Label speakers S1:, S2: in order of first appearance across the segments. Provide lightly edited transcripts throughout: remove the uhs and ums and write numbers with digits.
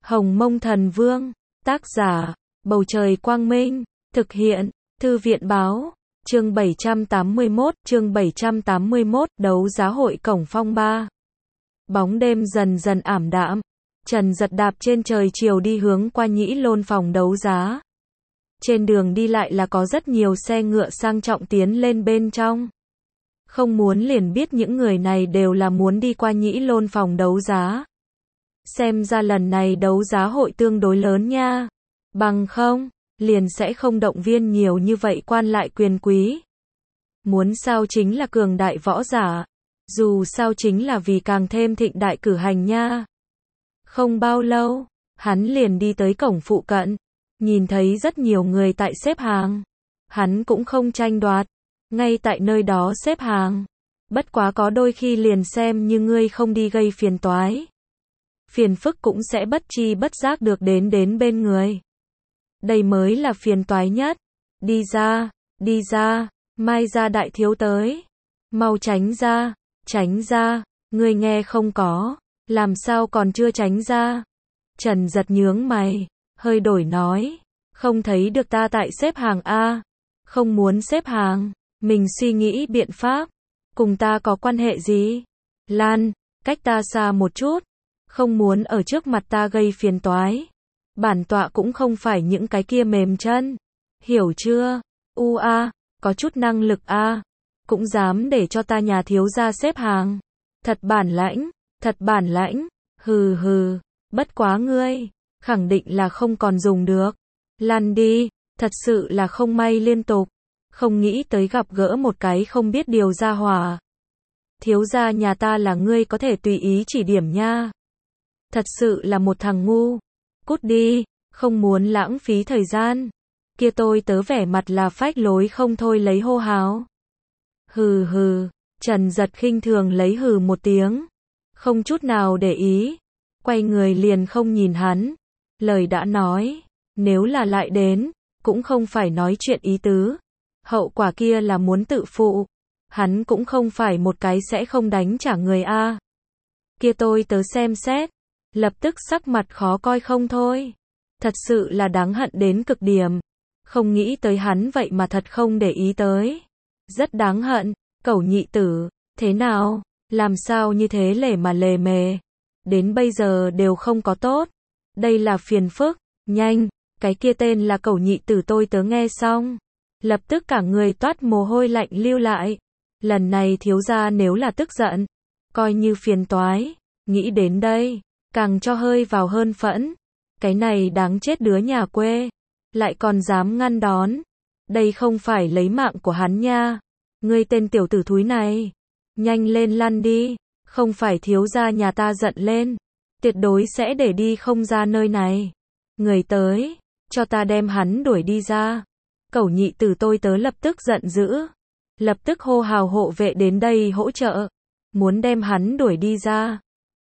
S1: Hồng Mông Thần Vương, tác giả, Bầu Trời Quang Minh, thực hiện, Thư viện Báo, chương 781, đấu giá hội Cổng Phong 3. Bóng đêm dần dần ảm đạm, Trần Giật đạp trên trời chiều đi hướng qua Nhĩ Lôn phòng đấu giá. Trên đường đi lại là có rất nhiều xe ngựa sang trọng tiến lên bên trong. Không muốn liền biết những người này đều là muốn đi qua Nhĩ Lôn phòng đấu giá. Xem ra lần này đấu giá hội tương đối lớn nha. Bằng không, liền sẽ không động viên nhiều như vậy quan lại quyền quý. Muốn sao chính là cường đại võ giả. Dù sao chính là vì càng thêm thịnh đại cử hành nha. Không bao lâu, hắn liền đi tới cổng phụ cận. Nhìn thấy rất nhiều người tại xếp hàng. Hắn cũng không tranh đoạt. Ngay tại nơi đó xếp hàng. Bất quá có đôi khi liền xem như ngươi không đi gây phiền toái. Phiền phức cũng sẽ bất chi bất giác được đến bên người. Đây mới là phiền toái nhất. Đi ra, Mai gia đại thiếu tới. Mau tránh ra, ngươi nghe không có, làm sao còn chưa tránh ra. Trần Giật nhướng mày, hơi đổi nói, không thấy được ta tại xếp hàng a, không muốn xếp hàng, mình suy nghĩ biện pháp, cùng ta có quan hệ gì? Lan, cách ta xa một chút, không muốn ở trước mặt ta gây phiền toái. Bản tọa cũng không phải những cái kia mềm chân, hiểu chưa? Có chút năng lực a, cũng dám để cho ta nhà thiếu gia xếp hàng. Thật bản lãnh, hừ, bất quá ngươi, khẳng định là không còn dùng được. Lăn đi, thật sự là không may liên tục, không nghĩ tới gặp gỡ một cái không biết điều gia hỏa. Thiếu gia nhà ta là ngươi có thể tùy ý chỉ điểm nha. Thật sự là một thằng ngu. Cút đi, không muốn lãng phí thời gian. Kia tôi tớ vẻ mặt là phách lối không thôi lấy hô hào. Hừ, Trần Giật khinh thường lấy hừ một tiếng. Không chút nào để ý. Quay người liền không nhìn hắn. Lời đã nói, nếu là lại đến, cũng không phải nói chuyện ý tứ. Hậu quả kia là muốn tự phụ. Hắn cũng không phải một cái sẽ không đánh trả người a. Kia tôi tớ xem xét. Lập tức sắc mặt khó coi không thôi. Thật sự là đáng hận đến cực điểm. Không nghĩ tới hắn vậy mà thật không để ý tới. Rất đáng hận. Cẩu nhị tử, thế nào? Làm sao như thế lề mề? Đến bây giờ đều không có tốt. Đây là phiền phức. Nhanh, cái kia tên là cẩu nhị tử tôi tớ nghe xong. Lập tức cả người toát mồ hôi lạnh lưu lại. Lần này thiếu gia nếu là tức giận, coi như phiền toái. Nghĩ đến đây, càng cho hơi vào hơn phẫn. Cái này đáng chết đứa nhà quê. Lại còn dám ngăn đón. Đây không phải lấy mạng của hắn nha. Ngươi tên tiểu tử thúi này. Nhanh lên lăn đi. Không phải thiếu gia nhà ta giận lên. Tuyệt đối sẽ để đi không ra nơi này. Người tới. Cho ta đem hắn đuổi đi ra. Cẩu nhị tử tôi tớ lập tức giận dữ. Lập tức hô hào hộ vệ đến đây hỗ trợ. Muốn đem hắn đuổi đi ra.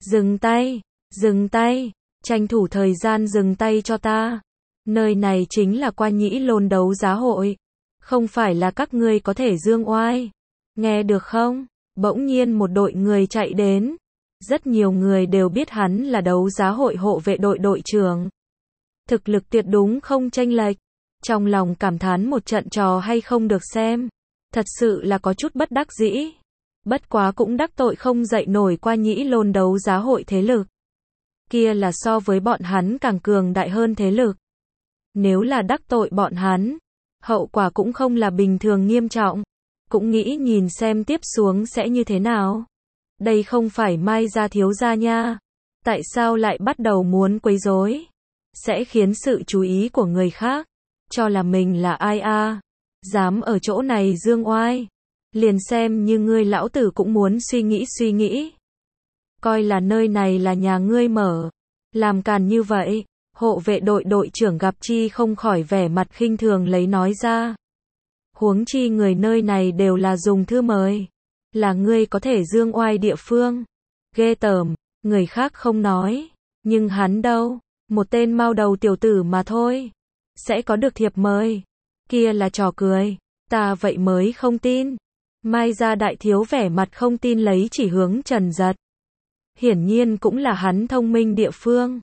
S1: Dừng tay. Tranh thủ thời gian dừng tay cho ta. Nơi này chính là qua Nhĩ Lôn đấu giá hội. Không phải là các ngươi có thể dương oai. Nghe được không? Bỗng nhiên một đội người chạy đến. Rất nhiều người đều biết hắn là đấu giá hội hộ vệ đội đội trưởng. Thực lực tuyệt đúng không chênh lệch. Trong lòng cảm thán một trận trò hay không được xem. Thật sự là có chút bất đắc dĩ. Bất quá cũng đắc tội không dậy nổi qua Nhĩ Lôn đấu giá hội thế lực. Kia là so với bọn hắn càng cường đại hơn thế lực. Nếu là đắc tội bọn hắn, hậu quả cũng không là bình thường nghiêm trọng. Cũng nghĩ nhìn xem tiếp xuống sẽ như thế nào. Đây không phải Mai gia thiếu gia nha. Tại sao lại bắt đầu muốn quấy rối? Sẽ khiến sự chú ý của người khác. Cho là mình là ai a? Dám ở chỗ này dương oai. Liền xem như ngươi lão tử cũng muốn suy nghĩ. Coi là nơi này là nhà ngươi mở. Làm càn như vậy. Hộ vệ đội đội trưởng gặp chi không khỏi vẻ mặt khinh thường lấy nói ra. Huống chi người nơi này đều là dùng thư mời. Là ngươi có thể dương oai địa phương. Ghê tởm, người khác không nói. Nhưng hắn đâu, một tên mao đầu tiểu tử mà thôi. Sẽ có được thiệp mời. Kia là trò cười. Ta vậy mới không tin. Mai gia đại thiếu vẻ mặt không tin lấy chỉ hướng Trần Giật. Hiển nhiên cũng là hắn thông minh địa phương.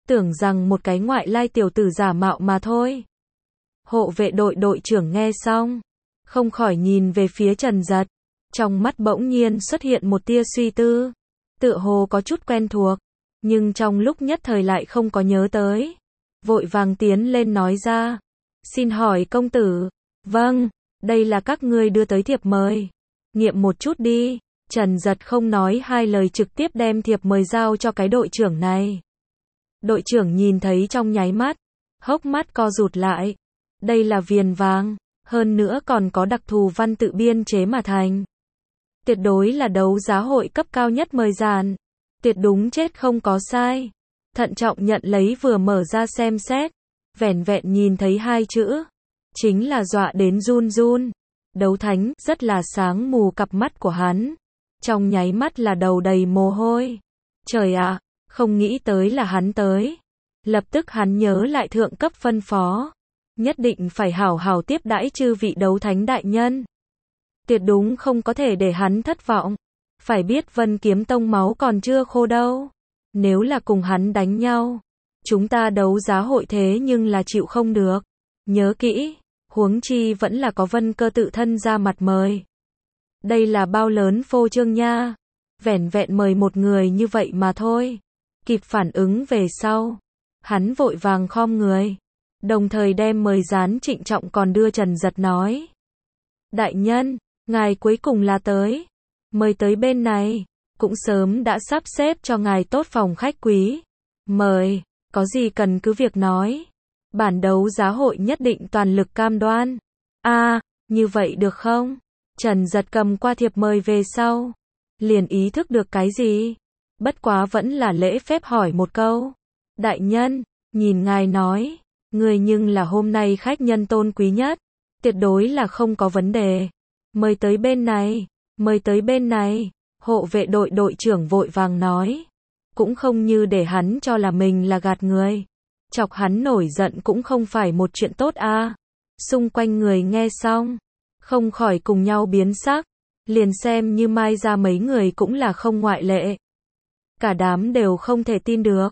S1: tưởng rằng một cái ngoại lai tiểu tử giả mạo mà thôi. Hộ vệ đội đội trưởng nghe xong, không khỏi nhìn về phía Trần Dật, trong mắt bỗng nhiên xuất hiện một tia suy tư, tựa hồ có chút quen thuộc, nhưng trong lúc nhất thời lại không có nhớ tới. Vội vàng tiến lên nói ra, xin hỏi công tử, vâng, đây là các ngươi đưa tới thiệp mời, nghiệm một chút đi. Trần Dật không nói hai lời trực tiếp đem thiệp mời giao cho cái đội trưởng này. Đội trưởng nhìn thấy trong nháy mắt, hốc mắt co rụt lại. Đây là viền vàng, hơn nữa còn có đặc thù văn tự biên chế mà thành. Tuyệt đối là đấu giá hội cấp cao nhất mời dàn. Tuyệt đúng chết không có sai. Thận trọng nhận lấy vừa mở ra xem xét. Vẻn vẹn nhìn thấy hai chữ. Chính là dọa đến run run. Đấu thánh, rất là sáng mù cặp mắt của hắn. Trong nháy mắt là đầu đầy mồ hôi. Trời ạ, không nghĩ tới là hắn tới. Lập tức hắn nhớ lại thượng cấp phân phó. Nhất định phải hảo hảo tiếp đãi chư vị đấu thánh đại nhân. Tuyệt đúng không có thể để hắn thất vọng. Phải biết Vân Kiếm Tông máu còn chưa khô đâu. Nếu là cùng hắn đánh nhau, chúng ta đấu giá hội thế nhưng là chịu không được. Nhớ kỹ, huống chi vẫn là có Vân Cơ tự thân ra mặt mời. Đây là bao lớn phô trương nha. Vẻn vẹn mời một người như vậy mà thôi. Kịp phản ứng về sau, hắn vội vàng khom người, đồng thời đem mời dán trịnh trọng còn đưa Trần Dật nói. Đại nhân, ngài cuối cùng là tới. Mời tới bên này, cũng sớm đã sắp xếp cho ngài tốt phòng khách quý. Mời, có gì cần cứ việc nói. Bản đấu giá hội nhất định toàn lực cam đoan. Như vậy được không? Trần Dật cầm qua thiệp mời về sau, liền ý thức được cái gì? Bất quá vẫn là lễ phép hỏi một câu. Đại nhân, nhìn ngài nói, người nhưng là hôm nay khách nhân tôn quý nhất, tuyệt đối là không có vấn đề. Mời tới bên này, mời tới bên này. Hộ vệ đội đội trưởng vội vàng nói, cũng không như để hắn cho là mình là gạt người. Chọc hắn nổi giận cũng không phải một chuyện tốt a. Xung quanh người nghe xong, không khỏi cùng nhau biến sắc, liền xem như Mai ra mấy người cũng là không ngoại lệ. Cả đám đều không thể tin được.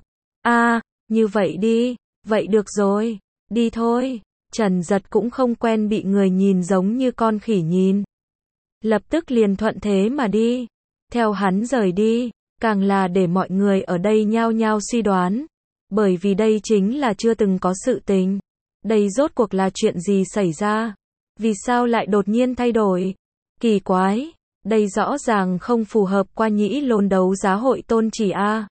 S1: Như vậy đi, vậy được rồi, đi thôi. Trần Dật cũng không quen bị người nhìn giống như con khỉ nhìn. Lập tức liền thuận thế mà đi. Theo hắn rời đi, càng là để mọi người ở đây nhao nhao suy đoán. Bởi vì đây chính là chưa từng có sự tình. Đây rốt cuộc là chuyện gì xảy ra? Vì sao lại đột nhiên thay đổi? Kỳ quái, đây rõ ràng không phù hợp qua nhĩ lôn đấu giá hội tôn chỉ a.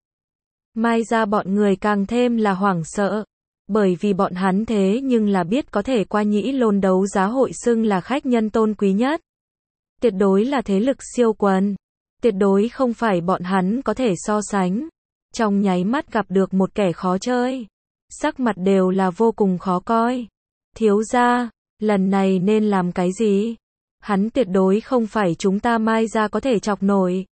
S1: Mai ra bọn người càng thêm là hoảng sợ. Bởi vì bọn hắn thế nhưng là biết có thể qua nhĩ lôn đấu giá hội xưng là khách nhân tôn quý nhất. Tuyệt đối là thế lực siêu quần. Tuyệt đối không phải bọn hắn có thể so sánh. Trong nháy mắt gặp được một kẻ khó chơi. Sắc mặt đều là vô cùng khó coi. Thiếu gia, lần này nên làm cái gì? Hắn tuyệt đối không phải chúng ta Mai ra có thể chọc nổi.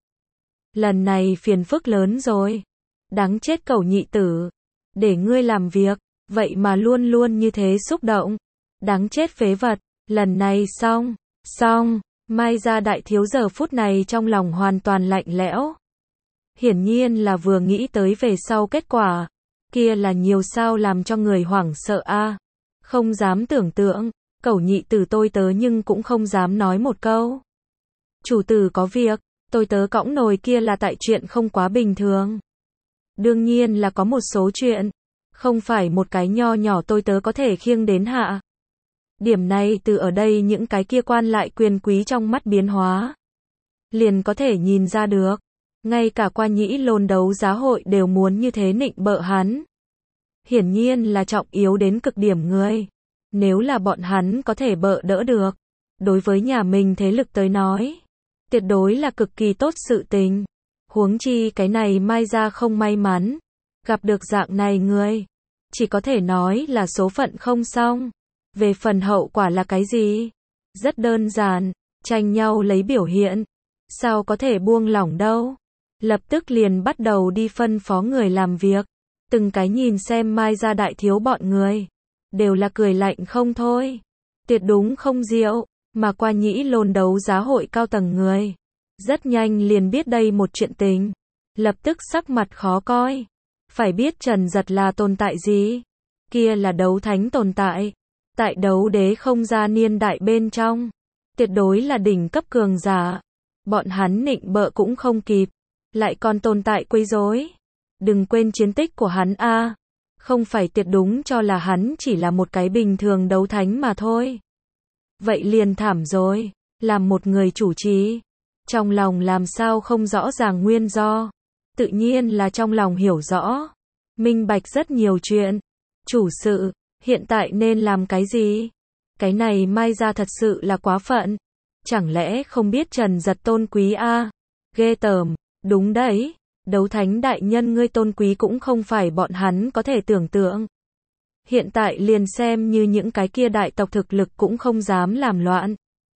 S1: Lần này phiền phức lớn rồi. Đáng chết cẩu nhị tử. Để ngươi làm việc, vậy mà luôn luôn như thế xúc động. Đáng chết phế vật. Lần này xong. Mai ra đại thiếu giờ phút này trong lòng hoàn toàn lạnh lẽo. Hiển nhiên là vừa nghĩ tới về sau kết quả. Kia là nhiều sao làm cho người hoảng sợ a. Không dám tưởng tượng. Cẩu nhị tử tôi tớ nhưng cũng không dám nói một câu. Chủ tử có việc, tôi tớ cõng nồi kia là tại chuyện không quá bình thường. Đương nhiên là có một số chuyện. Không phải một cái nho nhỏ tôi tớ có thể khiêng đến hạ. Điểm này từ ở đây những cái kia quan lại quyền quý trong mắt biến hóa. Liền có thể nhìn ra được. Ngay cả qua nhĩ lôn đấu giá hội đều muốn như thế nịnh bợ hắn. Hiển nhiên là trọng yếu đến cực điểm người. Nếu là bọn hắn có thể bợ đỡ được. Đối với nhà mình thế lực tới nói. Tuyệt đối là cực kỳ tốt sự tình. Huống chi cái này Mai ra không may mắn. Gặp được dạng này người. Chỉ có thể nói là số phận không xong. Về phần hậu quả là cái gì? Rất đơn giản. Tranh nhau lấy biểu hiện. Sao có thể buông lỏng đâu? Lập tức liền bắt đầu đi phân phó người làm việc. Từng cái nhìn xem Mai ra đại thiếu bọn người. Đều là cười lạnh không thôi. Tuyệt đúng không diệu. Mà qua nhĩ lôn đấu giá hội cao tầng người. Rất nhanh liền biết đây một chuyện tình. Lập tức sắc mặt khó coi. Phải biết Trần Giật là tồn tại gì? Kia là đấu thánh tồn tại. Tại đấu đế không gian niên đại bên trong. Tuyệt đối là đỉnh cấp cường giả. Bọn hắn nịnh bợ cũng không kịp. Lại còn tồn tại quấy rối. Đừng quên chiến tích của hắn a. Không phải tuyệt đúng cho là hắn chỉ là một cái bình thường đấu thánh mà thôi. Vậy liền thảm rồi. Làm một người chủ trì. Trong lòng làm sao không rõ ràng nguyên do. Tự nhiên là trong lòng hiểu rõ. Minh bạch rất nhiều chuyện. Chủ sự, hiện tại nên làm cái gì? Cái này mai ra thật sự là quá phận. Chẳng lẽ không biết Trần Giật tôn quý a? Ghê tởm, đúng đấy. Đấu thánh đại nhân ngươi tôn quý cũng không phải bọn hắn có thể tưởng tượng. Hiện tại liền xem như những cái kia đại tộc thực lực cũng không dám làm loạn.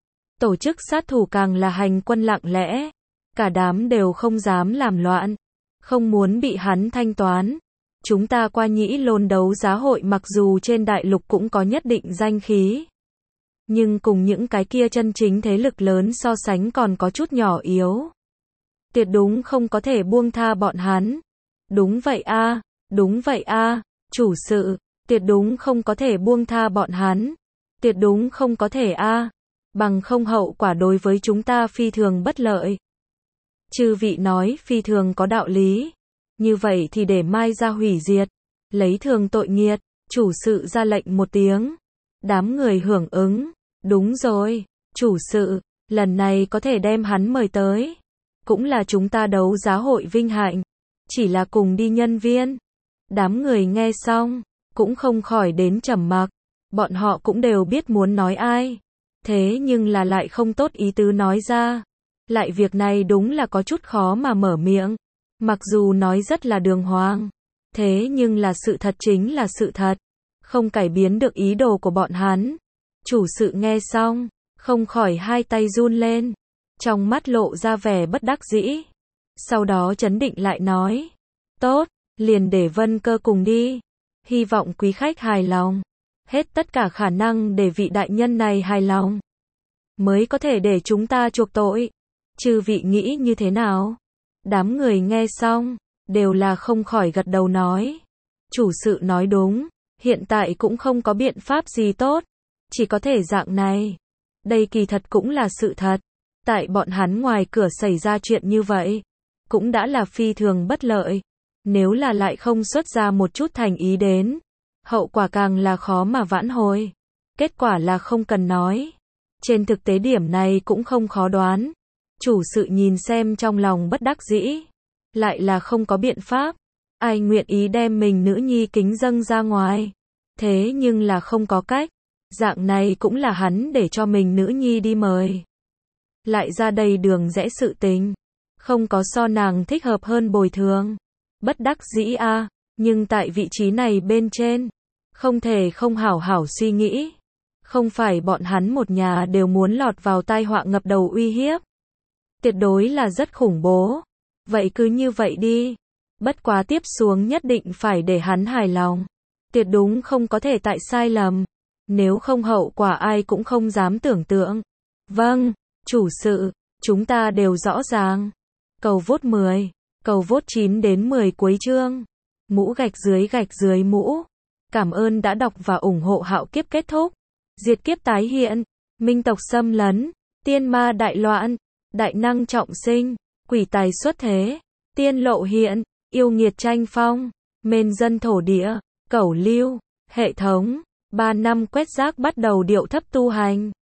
S1: Tổ chức sát thủ càng là hành quân lặng lẽ. Cả đám đều không dám làm loạn. Không muốn bị hắn thanh toán. Chúng ta qua Nhĩ Lôn đấu giá hội mặc dù trên đại lục cũng có nhất định danh khí. Nhưng cùng những cái kia chân chính thế lực lớn so sánh còn có chút nhỏ yếu. Tuyệt đúng không có thể buông tha bọn hắn. Đúng vậy a, đúng vậy a, chủ sự, tuyệt đúng không có thể buông tha bọn hắn. Tuyệt đúng không có thể a, bằng không hậu quả đối với chúng ta phi thường bất lợi. Chư vị nói phi thường có đạo lý. Như vậy thì để mai ra hủy diệt, lấy thường tội nghiệt, chủ sự ra lệnh một tiếng. Đám người hưởng ứng, đúng rồi, chủ sự, lần này có thể đem hắn mời tới. Cũng là chúng ta đấu giá hội vinh hạnh, chỉ là cùng đi nhân viên. Đám người nghe xong, cũng không khỏi đến trầm mặc, bọn họ cũng đều biết muốn nói ai. Thế nhưng là lại không tốt ý tứ nói ra. Lại việc này đúng là có chút khó mà mở miệng. Mặc dù nói rất là đường hoàng, thế nhưng là sự thật chính là sự thật, không cải biến được ý đồ của bọn hắn. Chủ sự nghe xong, không khỏi hai tay run lên, trong mắt lộ ra vẻ bất đắc dĩ. Sau đó trấn định lại nói, tốt, liền để Vân Cơ cùng đi, hy vọng quý khách hài lòng, hết tất cả khả năng để vị đại nhân này hài lòng, mới có thể để chúng ta chuộc tội. Chư vị nghĩ như thế nào? Đám người nghe xong, đều là không khỏi gật đầu nói. Chủ sự nói đúng, hiện tại cũng không có biện pháp gì tốt, chỉ có thể dạng này. Đây kỳ thật cũng là sự thật, tại bọn hắn ngoài cửa xảy ra chuyện như vậy, cũng đã là phi thường bất lợi. Nếu là lại không xuất ra một chút thành ý đến, hậu quả càng là khó mà vãn hồi. Kết quả là không cần nói. Trên thực tế điểm này cũng không khó đoán. Chủ sự nhìn xem trong lòng bất đắc dĩ, lại là không có biện pháp. Ai nguyện ý đem mình nữ nhi kính dâng ra ngoài. Thế nhưng là không có cách. Dạng này cũng là hắn để cho mình nữ nhi đi mời. Lại ra đây đường rẽ sự tình. Không có so nàng thích hợp hơn bồi thường. Bất đắc dĩ a, nhưng tại vị trí này bên trên, không thể không hảo hảo suy nghĩ. Không phải bọn hắn một nhà đều muốn lọt vào tai họa ngập đầu uy hiếp. Tuyệt đối là rất khủng bố. Vậy cứ như vậy đi. Bất quá tiếp xuống nhất định phải để hắn hài lòng. Tuyệt đúng không có thể tại sai lầm. Nếu không hậu quả ai cũng không dám tưởng tượng. Vâng, chủ sự, chúng ta đều rõ ràng. Cầu vote 10, cầu vote 9 đến 10 cuối chương. Mũ gạch dưới mũ. Cảm ơn đã đọc và ủng hộ Hạo Kiếp kết thúc. Diệt kiếp tái hiện, minh tộc xâm lấn, tiên ma đại loạn, đại năng trọng sinh, quỷ tài xuất thế, tiên lộ hiện, yêu nghiệt tranh phong, mên dân thổ địa, cẩu lưu, hệ thống, 3 năm quét rác bắt đầu điệu thấp tu hành.